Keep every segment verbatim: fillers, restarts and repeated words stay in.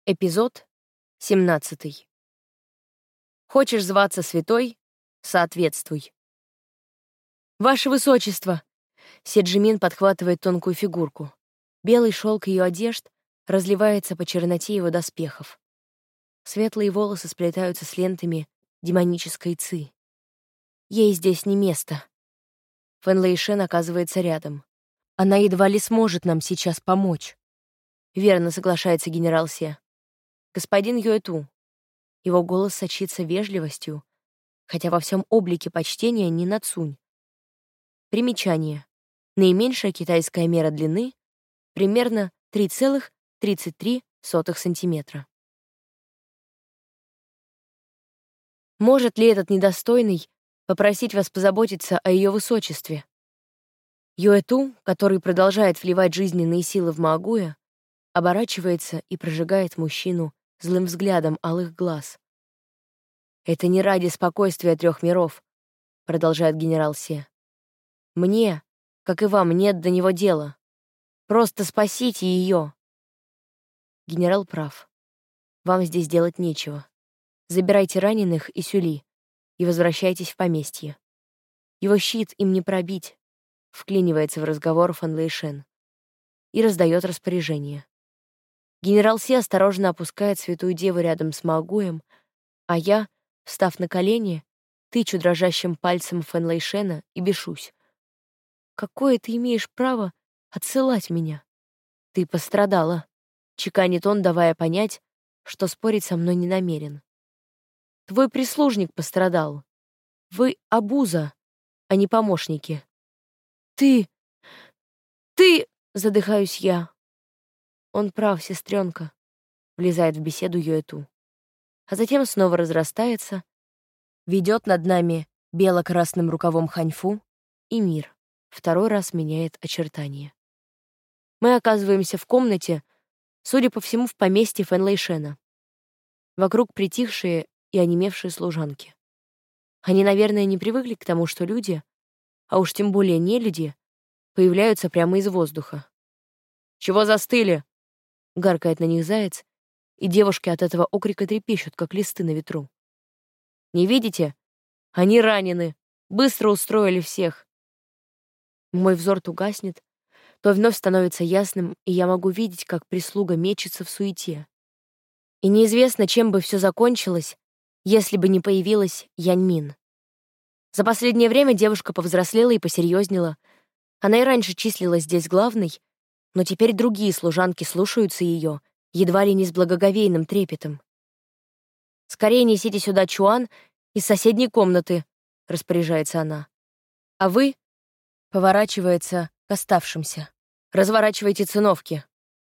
Эпизод семнадцатый. Хочешь зваться святой — соответствуй. «Ваше Высочество!» Седжимин подхватывает тонкую фигурку. Белый шелк ее одежд разливается по черноте его доспехов. Светлые волосы сплетаются с лентами демонической ци. Ей здесь не место. Фэн Лэйшэн оказывается рядом. Она едва ли сможет нам сейчас помочь. Верно соглашается генерал Се. Господин Юэту. Его голос сочится вежливостью, хотя во всем облике почтения не на цунь. Примечание. Наименьшая китайская мера длины — примерно три целых тридцать три сотых сантиметра. Может ли этот недостойный попросить вас позаботиться о ее высочестве? Юэту, который продолжает вливать жизненные силы в Маагуя, оборачивается и прожигает мужчину злым взглядом алых глаз. «Это не ради спокойствия трех миров», — продолжает генерал Се. «Мне, как и вам, нет до него дела. Просто спасите ее». Генерал прав. Вам здесь делать нечего. Забирайте раненых и Сюли и возвращайтесь в поместье. Его щит им не пробить, вклинивается в разговор Фэн Лэйшэн и раздает распоряжение. Генерал Се осторожно опускает святую деву рядом с Маагуем, а я, встав на колени, тычу дрожащим пальцем Фэн Лэйшэна и бешусь. «Какое ты имеешь право отсылать меня? Ты пострадала», — чеканит он, давая понять, что спорить со мной не намерен. «Твой прислужник пострадал. Вы обуза, а не помощники». «Ты... ты...» — задыхаюсь я. «Он прав, сестренка», — влезает в беседу Юэту. А затем снова разрастается, ведет над нами бело-красным рукавом ханьфу, и мир второй раз меняет очертания. Мы оказываемся в комнате, судя по всему, в поместье Фэн Лэйшэна. Вокруг притихшие и онемевшие служанки. Они, наверное, не привыкли к тому, что люди, а уж тем более не люди, появляются прямо из воздуха. «Чего застыли?» — гаркает на них заяц, и девушки от этого окрика трепещут, как листы на ветру. «Не видите? Они ранены. Быстро устроили всех». Мой взор то гаснет, то вновь становится ясным, и я могу видеть, как прислуга мечется в суете. И неизвестно, чем бы все закончилось, если бы не появилась Яньмин. За последнее время девушка повзрослела и посерьезнела. Она и раньше числилась здесь главной, но теперь другие служанки слушаются ее, едва ли не с благоговейным трепетом. «Скорее несите сюда Чуан из соседней комнаты», — распоряжается она. «А вы...» — поворачивается к оставшимся. «Разворачивайте циновки».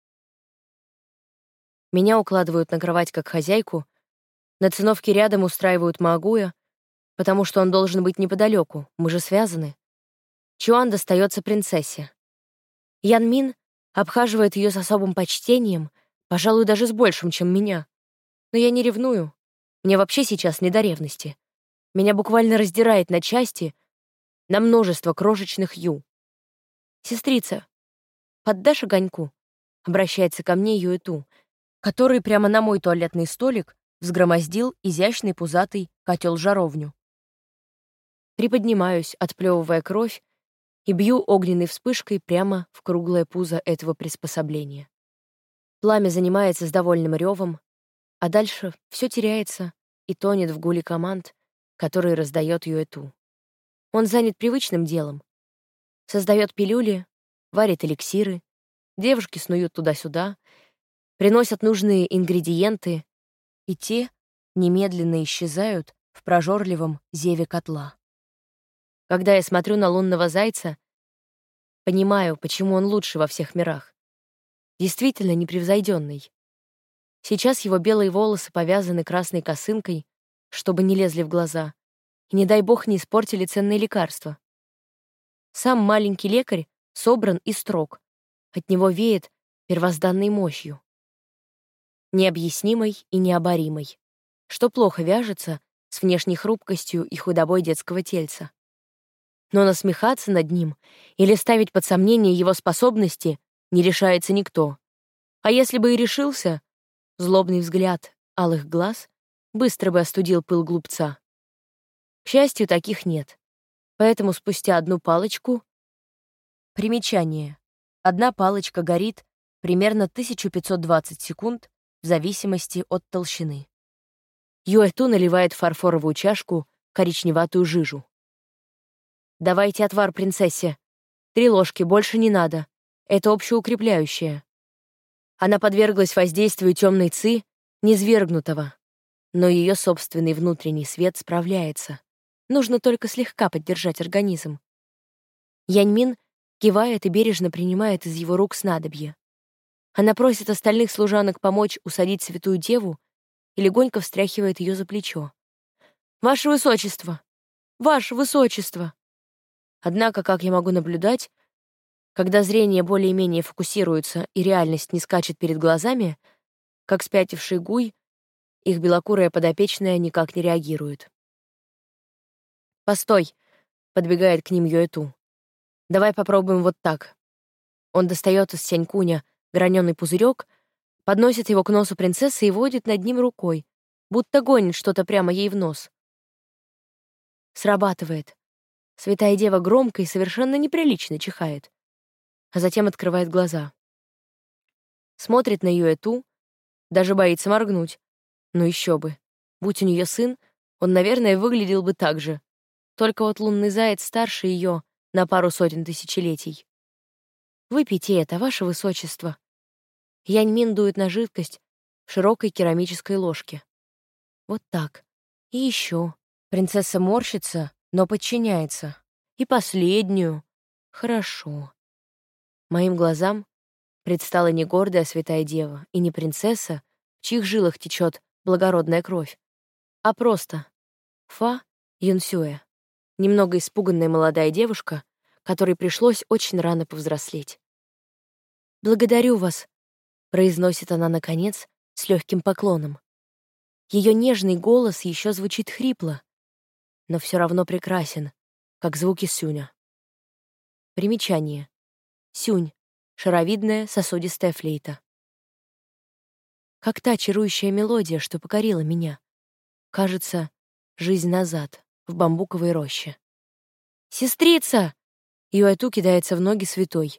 Меня укладывают на кровать как хозяйку, на циновке рядом устраивают Маагуя, потому что он должен быть неподалеку, мы же связаны. Чуан достается принцессе. Янмин обхаживает ее с особым почтением, пожалуй, даже с большим, чем меня. Но я не ревную. Мне вообще сейчас не до ревности. Меня буквально раздирает на части, на множество крошечных ю. «Сестрица, поддашь огоньку?» — обращается ко мне Юэту, который прямо на мой туалетный столик взгромоздил изящный пузатый котел-жаровню. Приподнимаюсь, отплевывая кровь, и бью огненной вспышкой прямо в круглое пузо этого приспособления. Пламя занимается с довольным ревом, а дальше все теряется и тонет в гуле команд, которые раздает Юэту. Он занят привычным делом. Создает пилюли, варит эликсиры, девушки снуют туда-сюда, приносят нужные ингредиенты, и те немедленно исчезают в прожорливом зеве котла. Когда я смотрю на лунного зайца, понимаю, почему он лучше во всех мирах. Действительно непревзойденный. Сейчас его белые волосы повязаны красной косынкой, чтобы не лезли в глаза, и, не дай бог, не испортили ценные лекарства. Сам маленький лекарь собран и строг. От него веет первозданной мощью. Необъяснимой и необоримой, что плохо вяжется с внешней хрупкостью и худобой детского тельца. Но насмехаться над ним или ставить под сомнение его способности не решается никто. А если бы и решился, Злобный взгляд алых глаз быстро бы остудил пыл глупца. К счастью, таких нет. Поэтому спустя одну палочку... Примечание. Одна палочка горит примерно тысяча пятьсот двадцать секунд в зависимости от толщины. Юэту наливает в фарфоровую чашку коричневатую жижу. «Давайте отвар принцессе. Три ложки, больше не надо. Это общеукрепляющее». Она подверглась воздействию темной ци, низвергнутого. Но ее собственный внутренний свет справляется. Нужно только слегка поддержать организм. Яньмин кивает и бережно принимает из его рук снадобье. Она просит остальных служанок помочь усадить святую деву и легонько встряхивает ее за плечо. «Ваше высочество! Ваше высочество!» Однако, как я могу наблюдать, когда зрение более-менее фокусируется и реальность не скачет перед глазами, как спятивший гуй, их белокурая подопечная никак не реагирует. «Постой!» — подбегает к ним Юэту. «Давай попробуем вот так». Он достает из сянькуня граненый пузырек, подносит его к носу принцессы и водит над ним рукой, будто гонит что-то прямо ей в нос. Срабатывает. Святая дева громко и совершенно неприлично чихает, а затем открывает глаза. Смотрит на Юэту, даже боится моргнуть. Ну еще бы. Будь у нее сын, он, наверное, выглядел бы так же. Только вот лунный заяц старше ее на пару сотен тысячелетий. «Выпейте это, ваше высочество». Яньмин дует на жидкость в широкой керамической ложке. Вот так. И еще. Принцесса морщится, но подчиняется. И последнюю. Хорошо. Моим глазам предстала не гордая святая дева и не принцесса, в чьих жилах течет благородная кровь, а просто Фа Юнсюэ, немного испуганная молодая девушка, которой пришлось очень рано повзрослеть. «Благодарю вас», — произносит она, наконец, с легким поклоном. Ее нежный голос еще звучит хрипло, но все равно прекрасен, как звуки сюня. Примечание. Сюнь — шаровидная сосудистая флейта. Как та чарующая мелодия, что покорила меня. Кажется, жизнь назад, в бамбуковой роще. «Сестрица!» Юэту кидается в ноги святой.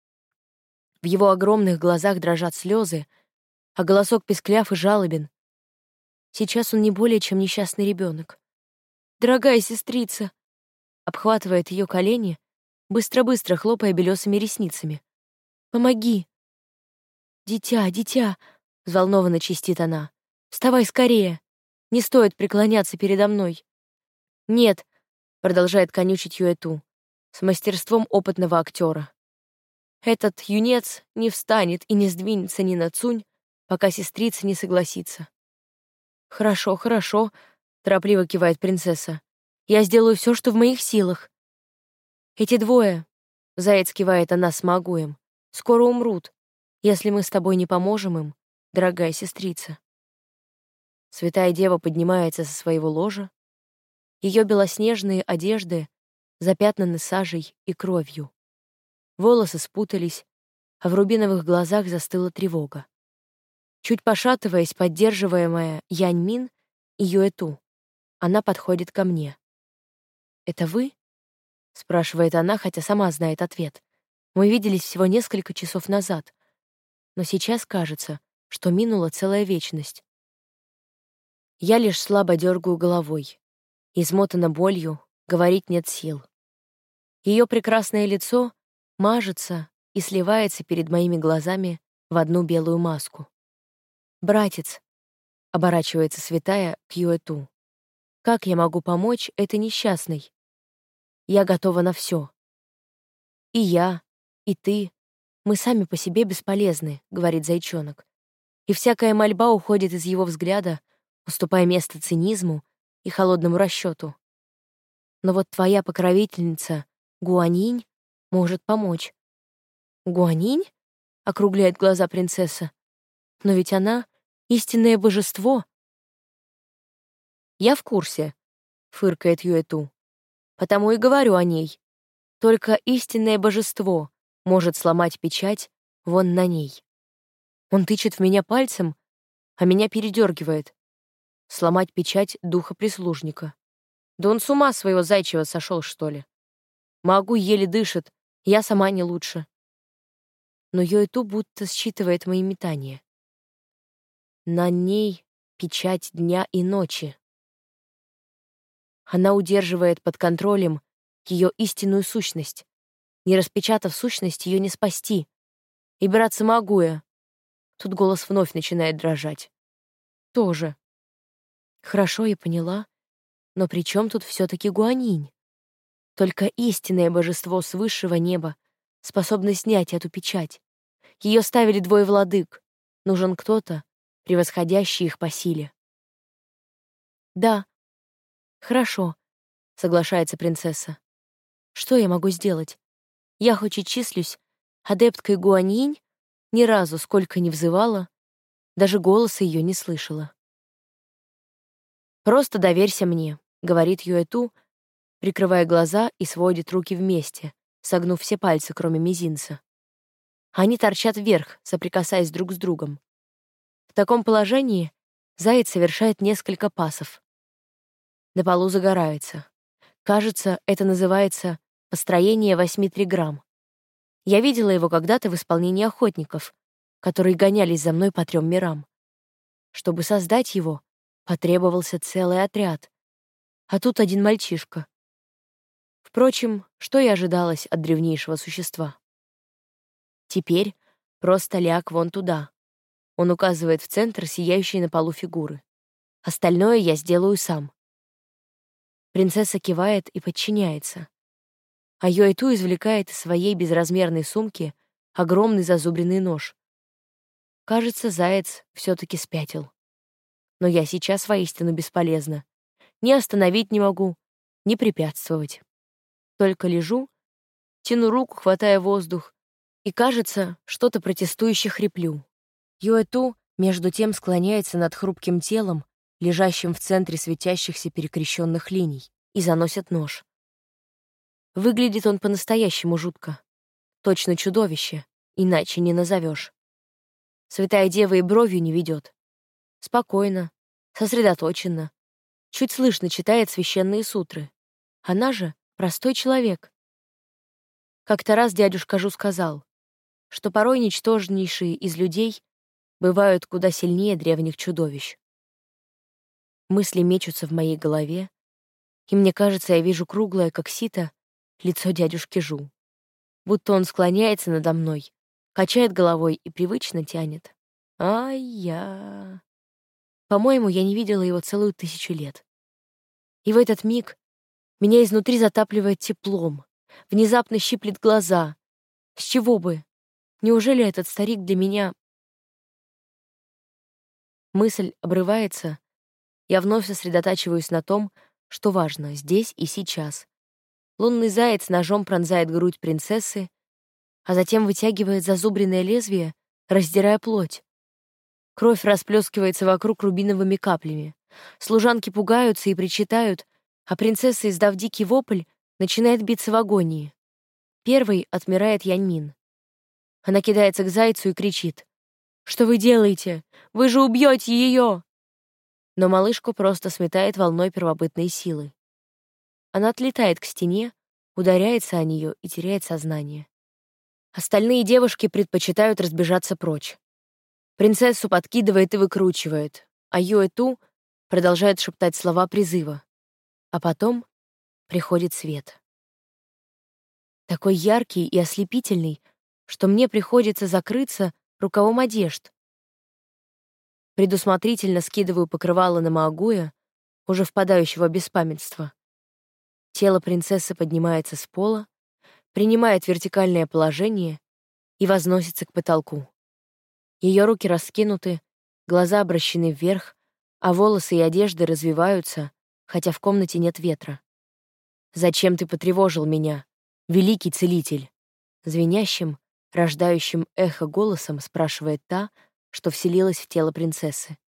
В его огромных глазах дрожат слезы, а голосок пескляв и жалобен. Сейчас он не более чем несчастный ребенок. «Дорогая сестрица!» Обхватывает ее колени, быстро-быстро хлопая белесыми ресницами. «Помоги!» «Дитя, дитя!» — взволнованно чистит она. «Вставай скорее! Не стоит преклоняться передо мной!» «Нет!» — продолжает конючить Юэту с мастерством опытного актера. Этот юнец не встанет и не сдвинется ни на цунь, пока сестрица не согласится. «Хорошо, хорошо», — торопливо кивает принцесса. «Я сделаю все, что в моих силах». «Эти двое», — заяц кивает она с Магуем, — «скоро умрут, если мы с тобой не поможем им, дорогая сестрица». Святая дева поднимается со своего ложа. Ее белоснежные одежды запятнаны сажей и кровью. Волосы спутались, а в рубиновых глазах застыла тревога. Чуть пошатываясь, поддерживаемая Яньмин и Юэту, она подходит ко мне. «Это вы?» — спрашивает она, хотя сама знает ответ. Мы виделись всего несколько часов назад, но сейчас кажется, что минула целая вечность. Я лишь слабо дергаю головой. Измотана болью, говорить нет сил. Ее прекрасное лицо мажется и сливается перед моими глазами в одну белую маску. «Братец», — оборачивается святая к Юэту, — «как я могу помочь этой несчастной? Я готова на все. И я, и ты, мы сами по себе бесполезны», — говорит зайчонок. И всякая мольба уходит из его взгляда, уступая место цинизму и холодному расчету. Но вот твоя покровительница, Гуанинь, может помочь. «Гуанинь?» — округляет глаза принцесса. «Но ведь она — истинное божество». «Я в курсе», — фыркает Юэту. «Потому и говорю о ней. Только истинное божество может сломать печать вон на ней». Он тычет в меня пальцем, а меня передергивает. Сломать печать духа прислужника. Да он с ума своего зайчего сошел, что ли? Могу еле дышит, я сама не лучше. Но Юэту будто считывает мои метания. На ней печать дня и ночи. Она удерживает под контролем ее истинную сущность. Не распечатав сущность, ее не спасти. И браться могу я. Тут голос вновь начинает дрожать. Тоже. Хорошо, я поняла. Но при чем тут все-таки Гуанинь? Только истинное божество с высшего неба способно снять эту печать. Ее ставили двое владык. Нужен кто-то, превосходящий их по силе. «Да, хорошо», — соглашается принцесса. «Что я могу сделать? Я хоть и числюсь адепткой Гуаньинь, ни разу сколько не взывала, даже голоса ее не слышала». «Просто доверься мне», — говорит Юэту, прикрывая глаза и сводит руки вместе, согнув все пальцы, кроме мизинца. Они торчат вверх, соприкасаясь друг с другом. В таком положении заяц совершает несколько пасов. На полу загорается. Кажется, это называется построение восьми триграмм. Я видела его когда-то в исполнении охотников, которые гонялись за мной по трем мирам. Чтобы создать его, потребовался целый отряд. А тут один мальчишка. Впрочем, что и ожидалось от древнейшего существа. Теперь просто ляг вон туда. Он указывает в центр сияющей на полу фигуры. Остальное я сделаю сам. Принцесса кивает и подчиняется. А Юэту извлекает из своей безразмерной сумки огромный зазубренный нож. Кажется, заяц все-таки спятил. Но я сейчас воистину бесполезна. Ни остановить не могу, ни препятствовать. Только лежу, тяну руку, хватая воздух, и, кажется, что-то протестующе хриплю. Юэту, между тем, склоняется над хрупким телом, лежащим в центре светящихся перекрещенных линий, и заносит нож. Выглядит он по-настоящему жутко. Точно чудовище, иначе не назовешь. Святая Дева и бровью не ведет. Спокойно, сосредоточенно. Чуть слышно читает священные сутры. Она же простой человек. Как-то раз дядюшка Жу сказал, что порой ничтожнейшие из людей бывают куда сильнее древних чудовищ. Мысли мечутся в моей голове, и мне кажется, я вижу круглое, как сито, лицо дядюшки Жу. Будто он склоняется надо мной, качает головой и привычно тянет. Ай-я. По-моему, я не видела его целую тысячу лет. И в этот миг меня изнутри затапливает теплом, внезапно щиплет глаза. С чего бы? Неужели этот старик для меня... Мысль обрывается. Я вновь сосредотачиваюсь на том, что важно здесь и сейчас. Лунный заяц ножом пронзает грудь принцессы, а затем вытягивает зазубренное лезвие, раздирая плоть. Кровь расплескивается вокруг рубиновыми каплями. Служанки пугаются и причитают, а принцесса, издав дикий вопль, начинает биться в агонии. Первой отмирает Яньмин. Она кидается к зайцу и кричит: «Что вы делаете? Вы же убьете ее!» Но малышку просто сметает волной первобытной силы. Она отлетает к стене, ударяется о нее и теряет сознание. Остальные девушки предпочитают разбежаться прочь. Принцессу подкидывает и выкручивает, а Юэту продолжает шептать слова призыва. А потом приходит свет. Такой яркий и ослепительный, что мне приходится закрыться рукавом одежд. Предусмотрительно скидываю покрывало на Маагуя, уже впадающего в беспамятство. Тело принцессы поднимается с пола, принимает вертикальное положение и возносится к потолку. Ее руки раскинуты, глаза обращены вверх, а волосы и одежды развиваются, хотя в комнате нет ветра. «Зачем ты потревожил меня, великий целитель?» Звенящим, рождающим эхо голосом спрашивает та, что вселилась в тело принцессы.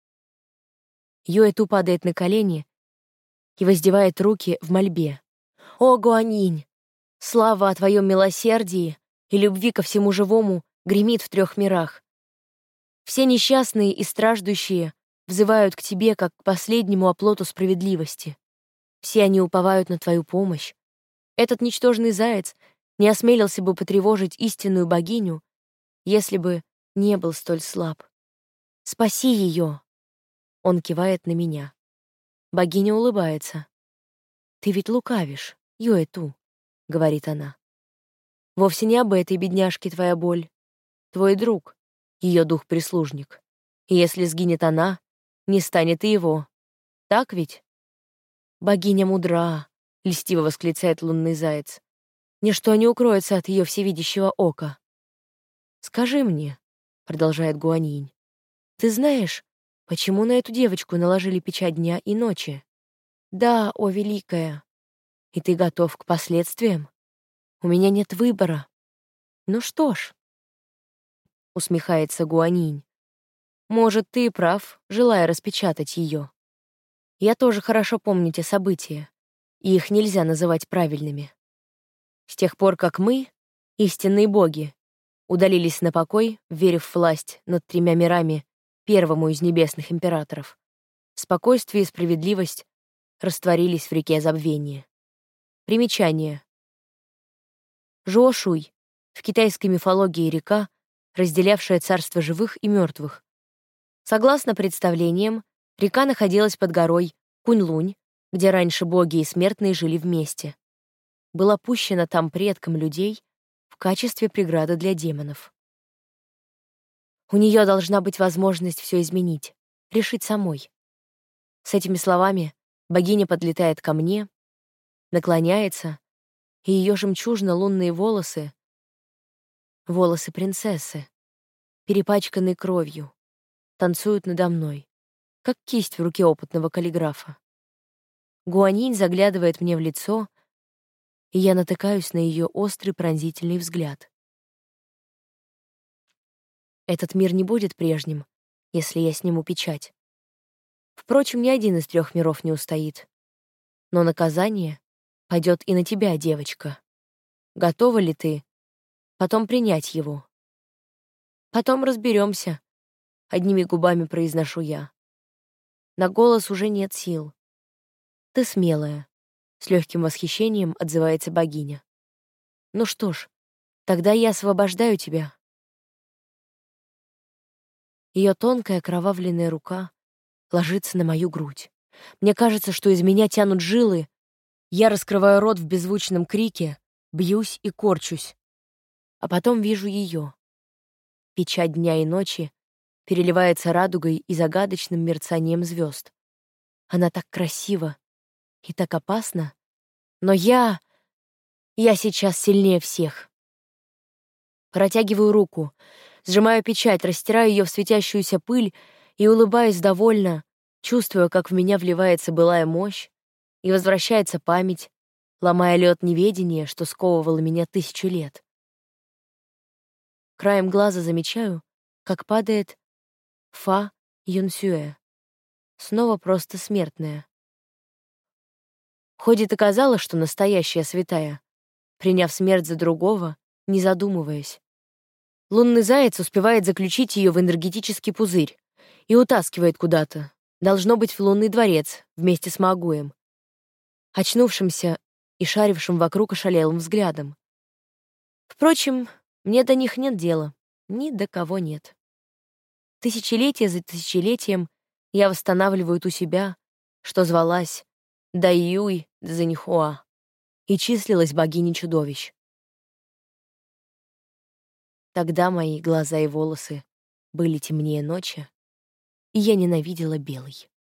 Юэту падает на колени и воздевает руки в мольбе. «О, Гуанинь! Слава о твоем милосердии и любви ко всему живому гремит в трех мирах. Все несчастные и страждущие взывают к тебе, как к последнему оплоту справедливости. Все они уповают на твою помощь. Этот ничтожный заяц не осмелился бы потревожить истинную богиню, если бы не был столь слаб. Спаси ее!» Он кивает на меня. Богиня улыбается. «Ты ведь лукавишь, Юэту», — говорит она. «Вовсе не об этой бедняжке твоя боль. Твой друг, ее дух-прислужник. И если сгинет она, не станет и его. Так ведь?» «Богиня мудра», — льстиво восклицает лунный заяц. «Ничто не укроется от ее всевидящего ока». «Скажи мне», — продолжает Гуаньинь, «ты знаешь, почему на эту девочку наложили печать дня и ночи? Да, о великая. И ты готов к последствиям? У меня нет выбора». «Ну что ж», — усмехается Гуаньинь, «может, ты и прав, желая распечатать ее. Я тоже хорошо помню те события, и их нельзя называть правильными. С тех пор, как мы, истинные боги, удалились на покой, верив в власть над тремя мирами первому из небесных императоров, спокойствие и справедливость растворились в реке забвения. Примечание. Жуошуй — в китайской мифологии река, разделявшая царство живых и мертвых. Согласно представлениям, река находилась под горой Кунь-Лунь, где раньше боги и смертные жили вместе. Была пущена там предкам людей в качестве преграды для демонов. У нее должна быть возможность все изменить, решить самой. С этими словами богиня подлетает ко мне, наклоняется, и ее жемчужно-лунные волосы, волосы принцессы, перепачканные кровью, танцуют надо мной, как кисть в руке опытного каллиграфа. Гуаньинь заглядывает мне в лицо, и я натыкаюсь на ее острый пронзительный взгляд. Этот мир не будет прежним, если я сниму печать. Впрочем, ни один из трех миров не устоит. Но наказание пойдет и на тебя, девочка. Готова ли ты потом принять его? Потом разберемся, одними губами произношу я. На голос уже нет сил. Ты смелая, с легким восхищением отзывается богиня. Ну что ж, тогда я освобождаю тебя. Ее тонкая окровавленная рука ложится на мою грудь. Мне кажется, что из меня тянут жилы. Я раскрываю рот в беззвучном крике, бьюсь и корчусь. А потом вижу ее. Печать дня и ночи переливается радугой и загадочным мерцанием звезд. Она так красива и так опасна, но я... я сейчас сильнее всех. Протягиваю руку, сжимаю печать, растираю ее в светящуюся пыль и улыбаюсь довольно, чувствуя, как в меня вливается былая мощь и возвращается память, ломая лед неведения, что сковывало меня тысячу лет. Краем глаза замечаю, как падает Фа Юнсюэ. Снова просто смертная. Ходит и казалось, что настоящая святая, приняв смерть за другого, не задумываясь. Лунный заяц успевает заключить ее в энергетический пузырь и утаскивает куда-то, должно быть, в лунный дворец, вместе с Маагуем, очнувшимся и шарившим вокруг ошалелым взглядом. Впрочем, мне до них нет дела, ни до кого нет. Тысячелетие за тысячелетием я восстанавливаю ту себя, что звалась Дайюй Цзиньхуа и числилась богиней чудовищ. Тогда мои глаза и волосы были темнее ночи, и я ненавидела белый.